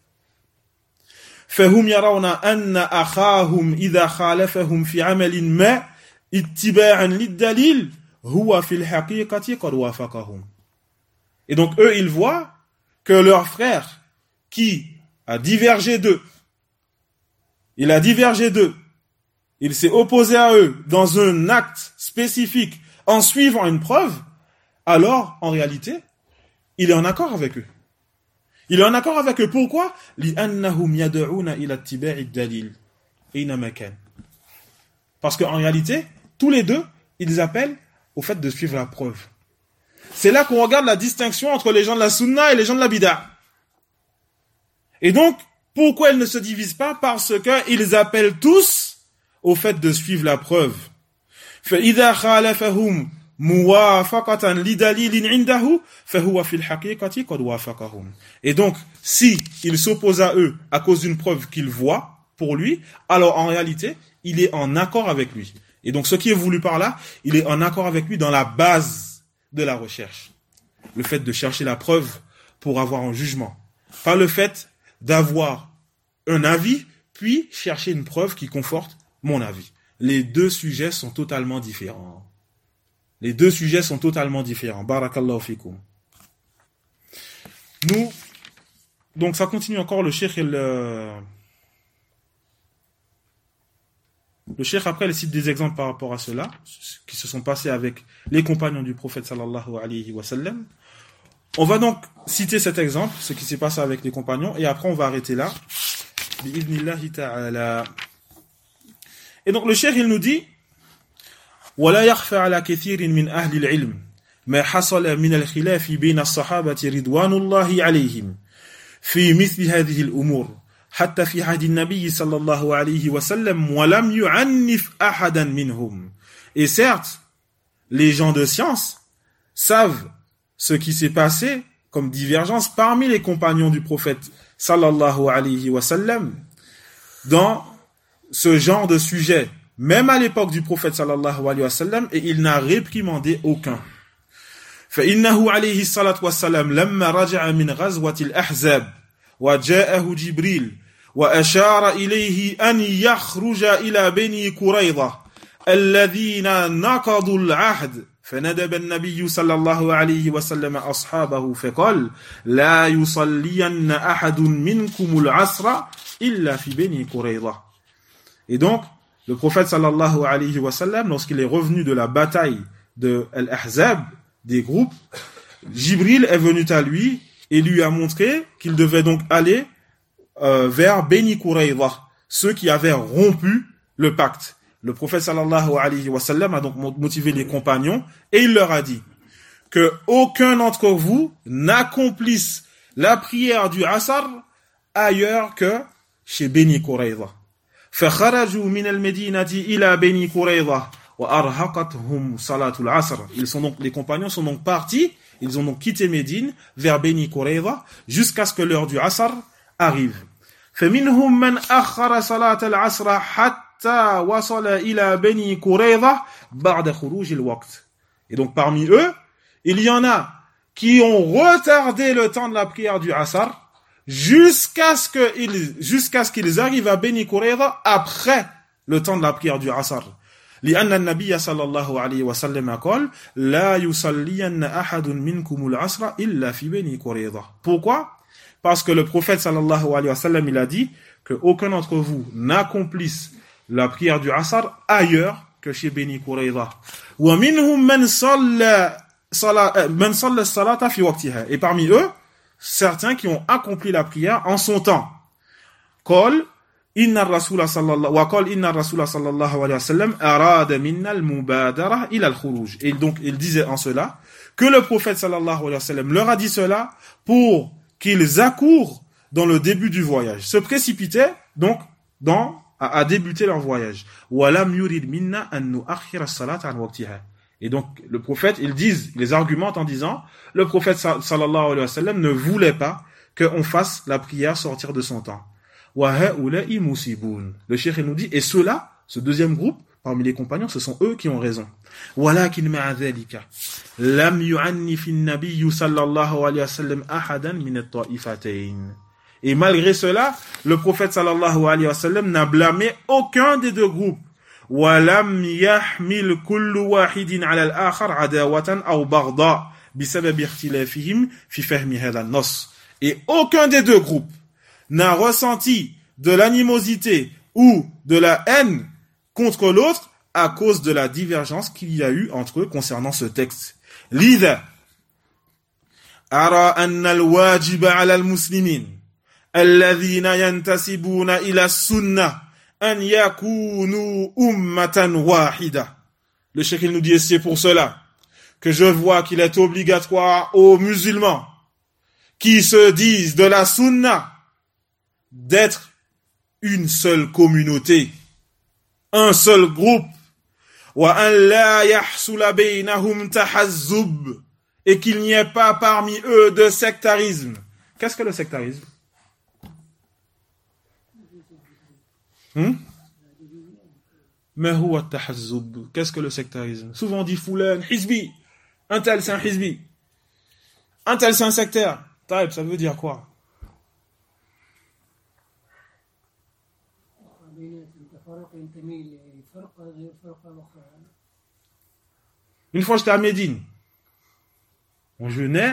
فهم يرون أن أخاهم إذا خالفهم في عمل ما اتباعا للدليل هو في الحقيقة قد وافقهم. Et donc eux ils voient que leur frère qui a divergé d'eux, il a divergé d'eux, il s'est opposé à eux dans un acte spécifique en suivant une preuve, alors en réalité il est en accord avec eux. Il est en accord avec eux. Pourquoi? لأنهم يدعون إلى اتباع الدليل أينما كان. Parce qu'en réalité, tous les deux, ils appellent au fait de suivre la preuve. C'est là qu'on regarde la distinction entre les gens de la sunna et les gens de la bid'a. Et donc, pourquoi ils ne se divisent pas? Parce qu'ils appellent tous au fait de suivre la preuve. فإذا خالفهم موافقة لدليل عنده فهو في الحقيقة قد وافقهم. Et donc, si il s'oppose à eux à cause d'une preuve qu'il voit pour lui, alors en réalité, il est en accord avec lui. Et donc, ce qui est voulu par là, il est en accord avec lui dans la base de la recherche. Le fait de chercher la preuve pour avoir un jugement. Pas le fait d'avoir un avis, puis chercher une preuve qui conforte mon avis. Les deux sujets sont totalement différents. Les deux sujets sont totalement différents. Barakallahu fikum. Nous, donc ça continue encore, le cheikh, il, euh, le cheikh après il cite des exemples par rapport à cela, qui se sont passés avec les compagnons du prophète sallallahu alayhi wa sallam. On va donc citer cet exemple, ce qui s'est passé avec les compagnons, et après on va arrêter là. Bi'idhnillahi ta'ala. Et donc le cheikh il nous dit ولا يخفى على كثير من أهل العلم ما حصل من الخلاف بين الصحابة رضوان الله عليهم في مثل هذه الأمور حتى في عهد النبي صلى الله عليه وسلم ولم يعنف أحدا منهم. Et certes, les gens de science savent ce qui s'est passé comme divergence parmi les compagnons du prophète sallallahu alayhi wa sallam dans ce genre de sujet, même à l'époque du prophète sallallahu alayhi wa sallam, et il n'a réprimandé aucun. فإنه عليه الصلاة والسلام لما رجع من غزوة الأحزاب وجاءه جبريل وأشار إليه أن يخرج إلى بني قريظة الذين نقضوا العهد فندب النبي صلى الله عليه وسلم أصحابه فقال لا يصلين أحد منكم العصر إلا في بني قريظة. Et donc, le prophète sallallahu alayhi wa sallam, lorsqu'il est revenu de la bataille de Al-Ahzab, des groupes, Jibril est venu à lui et lui a montré qu'il devait donc aller euh, vers Beni Qurayza, ceux qui avaient rompu le pacte. Le prophète sallallahu alayhi wa sallam a donc motivé les compagnons et il leur a dit que aucun d'entre vous n'accomplisse la prière du Asr ailleurs que chez Beni Qurayza. فخرجوا من المدينة إلى بني قريظة وأرهقتهم صلاة العصر. Ils sont donc, les compagnons sont donc partis, ils ont donc quitté Médine vers Beni Qurayza jusqu'à ce que l'heure du Asr arrive. فمنهم من أخر صلاة العصر حتى وصل إلى بني قريظة بعد خروج الوقت. Et donc parmi eux, il y en a qui ont retardé le temps de la prière du Asr jusqu'à ce qu'ils jusqu'à ce qu'ils arrivent à Beni Qurayza après le temps de la prière du Asr. لأن النبي صلى الله عليه وسلم قال لا يصلين أحد منكم العصر إلا في بني قريظة. Pourquoi? Parce que le prophète sallallahu alayhi wa sallam il a dit que aucun d'entre vous n'accomplisse la prière du Asr ailleurs que chez Beni Qurayza. ومنهم من صلى صلاة من صلى الصلاة في وقتها. Et parmi eux certains qui ont accompli la prière en son temps. قال إن الرسول صلى الله وقال إن الرسول صلى الله عليه وسلم أراد منا المبادرة إلى الخروج. Et donc il disait en cela que le prophète sallallahu alayhi wa sallam leur a dit cela pour qu'ils accourent dans le début du voyage, se précipitaient donc dans à, à débuter leur voyage. وَلَمْ يُرِدْ مِنَّا أَن نُؤَخِّرَ الصَّلَاةَ عَنْ وَقْتِهَا. Et donc le prophète, ils disent, ils argumentent en disant, le prophète sallallahu alayhi wa sallam ne voulait pas qu'on fasse la prière sortir de son temps. وَهَؤُلَاءِ مُصِيبُونَ. Le cheikh nous dit, et ceux-là, ce deuxième groupe, parmi les compagnons, ce sont eux qui ont raison. وَلَكِنْ مَعَ ذَلِكَ لَمْ يُعَنِّفِ النَّبِيُّ صلى الله عليه وسلم أحدا من الطائفتين. Et malgré cela, le prophète sallallahu alayhi wa sallam n'a blâmé aucun des deux groupes. وَلَمْ يَحْمِلْ كُلُّ وَاحِدٍ عَلَى الْآخَرِ عَدَاوَةً أَوْ بَغْضَاءَ بِسَبَبِ اخْتِلَافِهِمْ فِي فَهْمِ هَذَا النَّص. Et aucun des deux groupes n'a ressenti de l'animosité ou de la haine contre l'autre à cause de la divergence qu'il y a eu entre eux concernant ce texte. لذا أرى أن الواجب على المسلمين الذين ينتسبون إلى السنة أن يكونوا أمة واحدة. Le cheikh il nous dit, c'est pour cela que je vois qu'il est obligatoire aux musulmans qui se disent de la sunna d'être une seule communauté, un seul groupe, وَأَنْ لَا يَحْصُلَ بَيْنَهُمْ تَحَزُّبٌ, et qu'il n'y ait pas parmi eux de sectarisme. Qu'est-ce que le sectarisme? Hmm? Mais huwa at-tahazzub. Qu'est-ce que le sectarisme? Souvent on dit fulan hizbi, un tel c'est un hizbi, un tel c'est un sectaire. Taïb, ça veut dire quoi? Une fois j'étais à Médine, on jeûnait,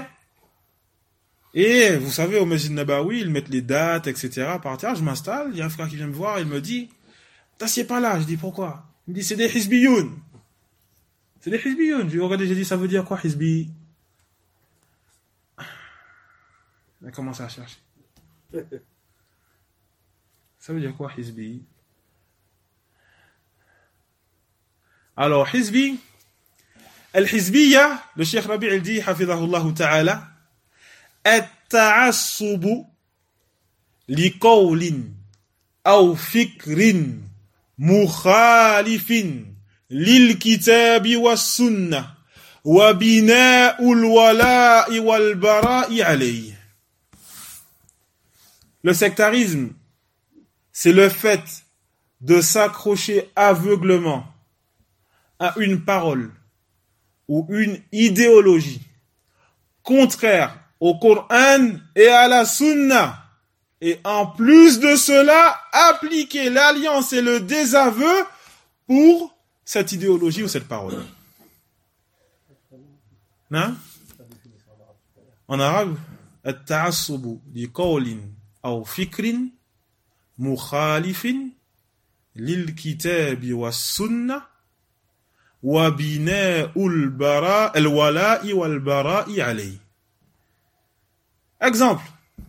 et vous savez au Masjid Nabawi ils mettent les dates, et cetera par terre. Je m'installe, il y a un frère qui vient me voir, il me dit t'assieds pas là. Je dis, pourquoi? Il me dit, c'est des hizbiyoun. C'est des hizbiyoun. Je lui ai regardé, j'ai dit, ça veut dire quoi, hizbi? Il a commencé à chercher. Ça veut dire quoi, hizbi? Alors, hizbi, al-hizbiya, le Cheikh Rabi' il dit, hafidhahullah ta'ala, at-ta'assubu li qawlin aw fikrin mukhalifin lil kitabi was sunnah wa bina'ul wala'i wal bara'i alayhi. Le sectarisme, c'est le fait de s'accrocher aveuglement à une parole ou une idéologie contraire au Coran et à la Sunna. Et en plus de cela, appliquer l'alliance et le désaveu pour cette idéologie ou cette parole. Non? En arabe, at-ta'assubu li qawlin aw fikrin mukhalifin lil kitabi was sunnah wa bina'ul bara al wala'i wal bara'i alayhi. Exemple.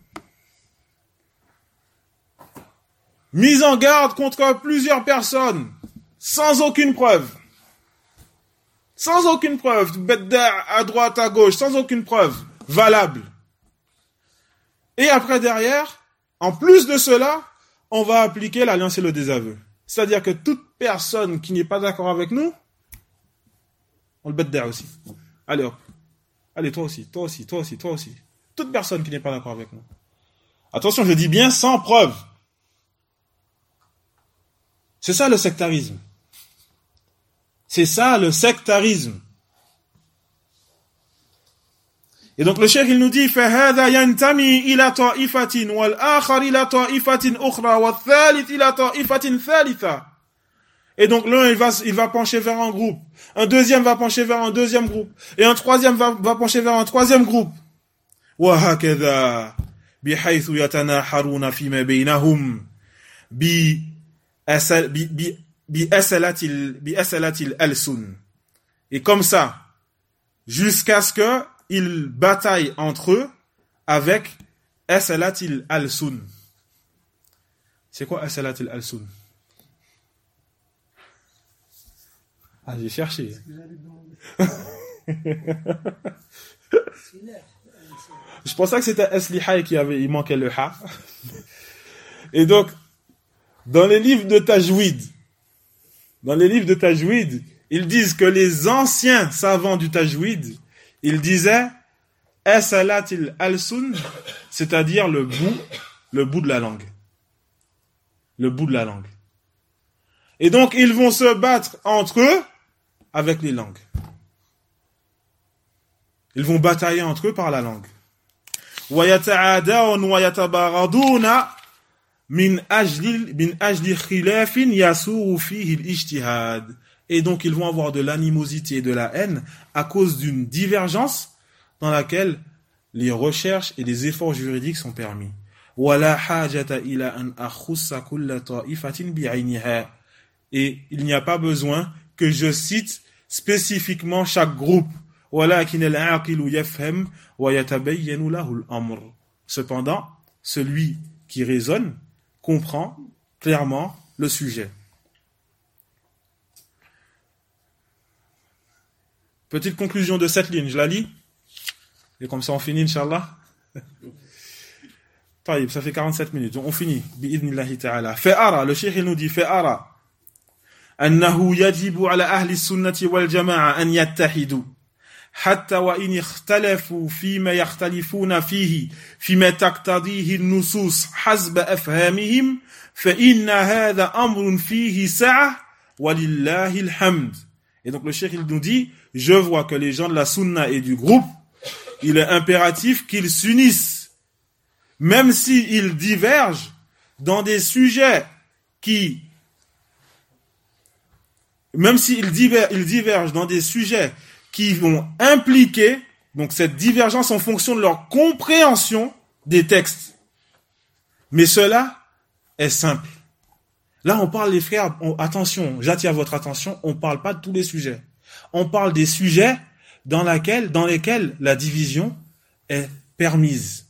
Mise en garde contre plusieurs personnes sans aucune preuve. Sans aucune preuve, bedda à droite, à gauche, sans aucune preuve valable. Et après derrière, en plus de cela, on va appliquer l'alliance et le désaveu. C'est-à-dire que toute personne qui n'est pas d'accord avec nous, on le bedda aussi. Allez hop. Allez, toi aussi, toi aussi, toi aussi, toi aussi. Toute personne qui n'est pas d'accord avec nous. Attention, je dis bien sans preuve. C'est ça le sectarisme. C'est ça le sectarisme. Et donc le cheikh il nous dit فَهَذَا يَنْتَمِي إِلَى طَائِفَةٍ وَالْآخَرِ إِلَى طَائِفَةٍ أُخْرَى وَالثَّالِثِ إِلَى طَائِفَةٍ ثَالِثَةٍ. Et donc l'un il va il va pencher vers un groupe, un deuxième va pencher vers un deuxième groupe et un troisième va va pencher vers un troisième groupe. وَهَكَذَا بِحَيْثُ يَتَنَاحَرُونَ فِيمَا بَيْنَهُمْ بِأَسَلَةِ الْأَلْسُنِ. Et comme ça, jusqu'à ce que ils bataillent entre eux avec asalatil al-sun. C'est quoi asalatil al-sun? Ah, j'ai cherché. Je pensais que c'était asliha qui avait, il manquait le ha. Et donc, dans les livres de Tajwid, dans les livres de Tajwid, ils disent que les anciens savants du Tajwid, ils disaient asalatil al-sun, c'est-à-dire le bout, le bout de la langue. Le bout de la langue. Et donc, ils vont se battre entre eux avec les langues. Ils vont batailler entre eux par la langue. وَيَتَعَادَوْنَ وَيَتَبَاغَضُونَ مِنْ أَجْلِ مِنْ أَجْلِ خِلَافٍ يَسُوغُ فِيهِ الْإِجْتِهَادِ. Et donc, ils vont avoir de l'animosité et de la haine à cause d'une divergence dans laquelle les recherches et les efforts juridiques sont permis. وَلَا حَاجَةَ إِلَىٰ أَنْ أَخُصَّ كُلَّ طَائِفَةٍ بِعَيْنِهَا. Et il n'y a pas besoin que je cite spécifiquement chaque groupe. وَلَكِنَ الْعَاقِلُ يَفْهَمْ وَيَتَبَيَّنُ لَهُ الْأَمْرُ. Cependant, celui qui raisonne comprend clairement le sujet. Petite conclusion de cette ligne, je la lis. Et comme ça on finit, Inch'Allah. Taïb, ça fait quarante-sept minutes. On finit. Bi'idnillahi ta'ala. Fa'ara, le cheikh il nous dit, Fa'ara. أنه يجب على أهل السنة والجماعة أن يتحدوا حتى وإن اختلفوا فيما يختلفون فيه فيما تقتضيه النصوص حسب أفهامهم فإن هذا أمر فيه سعة ولله الحمد. Et donc le cheikh il nous dit, je vois que les gens de la sunna et du groupe, il est impératif qu'ils s'unissent, même s'ils divergent dans des sujets qui, même s'ils divergent, ils divergent dans des sujets qui vont impliquer, donc cette divergence en fonction de leur compréhension des textes. Mais cela est simple. Là, on parle, les frères, on, attention, j'attire votre attention, on parle pas de tous les sujets. On parle des sujets dans, laquelle, dans lesquels la division est permise.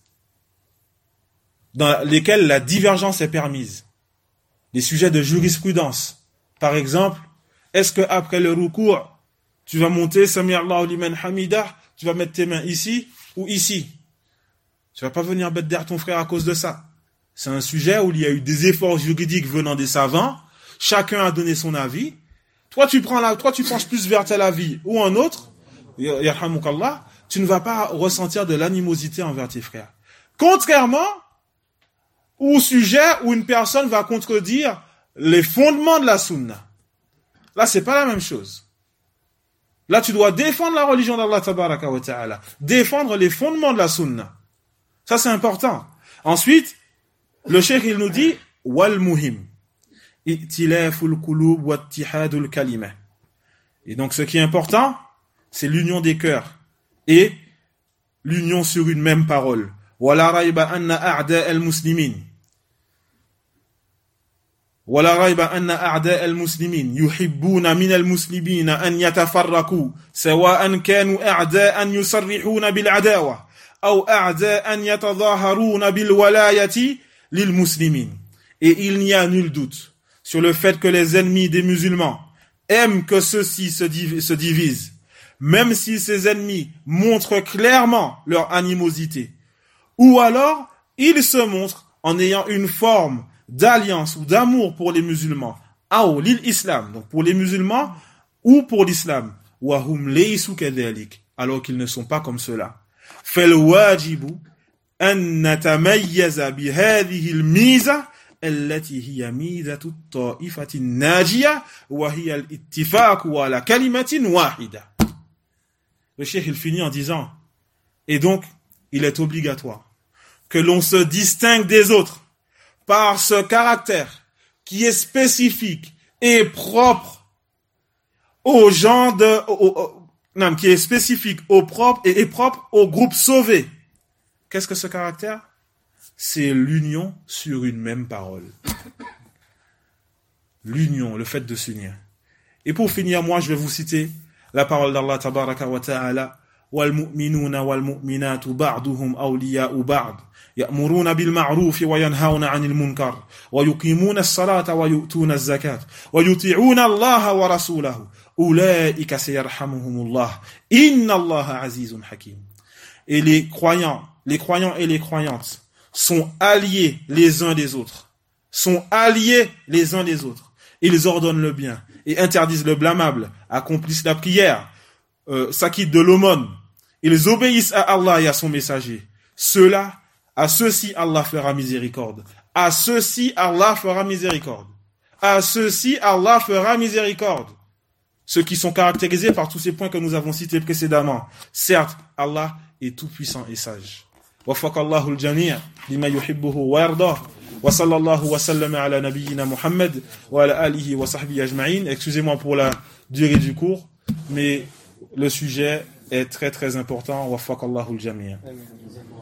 Dans lesquels la divergence est permise. Les sujets de jurisprudence. Par exemple, est-ce que après le ruku', tu vas monter, Sami Allahu liman hamidah, tu vas mettre tes mains ici ou ici? Tu vas pas venir bête derrière ton frère à cause de ça. C'est un sujet où il y a eu des efforts juridiques venant des savants. Chacun a donné son avis. Toi, tu prends la, toi, tu penches plus vers tel avis ou un autre. Yarhamukallah. Tu ne vas pas ressentir de l'animosité envers tes frères. Contrairement au sujet où une personne va contredire les fondements de la sunna. Là, c'est pas la même chose. Là, tu dois défendre la religion d'Allah tabaraka wa ta'ala. Défendre les fondements de la sunna. Ça, c'est important. Ensuite, le cheikh, il nous dit, wal muhim. Itilaful kulub wa ittihadul kalima. Et donc, ce qui est important, c'est l'union des cœurs et l'union sur une même parole. Wala rayba anna a'da al-muslimin. ولا ريب أن أعداء المسلمين يحبون من المسلمين أن يتفرقوا سواء كانوا أعداء يصرحون بالعداوة أو أعداء يتظاهرون بالولاية للمسلمين. Et il n'y a nul doute sur le fait que les ennemis des musulmans aiment que ceux-ci se, div- se divisent, même si ces ennemis montrent clairement leur animosité, ou alors ils se montrent en ayant une forme d'alliance ou d'amour pour les musulmans, ou l'islam, donc pour les musulmans ou pour l'islam, wahum laysu kadhalik, alors qu'ils ne sont pas comme cela. Fal wajibu an natamayyaza bi hadhihi al-miza allati hiya mizatu at-ta'ifati an-najiya wa hiya al-ittifaq ala kalimatin wahida. Le cheikh il finit en disant, et donc il est obligatoire que l'on se distingue des autres par ce caractère qui est spécifique et propre aux gens de, au, au, non, qui est spécifique au propre et est propre au groupe sauvé. Qu'est-ce que ce caractère? C'est l'union sur une même parole. L'union, le fait de s'unir. Et pour finir, moi, je vais vous citer la parole d'Allah tabaraka wa ta'ala. وَالْمُؤْمِنُونَ وَالْمُؤْمِنَاتُ بَعْضُهُمْ أَوْلِيَاءُ بَعْضٍ يأمرون بالمعروف وينهون عن المنكر ويقيمون الصلاة ويؤتون الزكاة ويطيعون الله ورسوله أولئك سيرحمهم الله إن الله عزيز حكيم. Et les croyants, les croyants et les croyantes sont alliés les uns des autres, sont alliés les uns des autres. Ils ordonnent le bien et interdisent le blâmable, accomplissent la prière, euh, s'acquittent de l'aumône. Ils obéissent à Allah et à son messager. Ceux-là, à ceux-ci, Allah fera miséricorde. À ceux-ci, Allah fera miséricorde. À ceux-ci, Allah fera miséricorde. Ceux qui sont caractérisés par tous ces points que nous avons cités précédemment. Certes, Allah est tout puissant et sage. وفق الله الجميع لما يحبه ويرضاه وصلى الله وسلم على نبينا محمد وعلى آله وصحبه أجمعين. Excusez-moi pour la durée du cours, mais le sujet est très très important. وفق الله الجميع.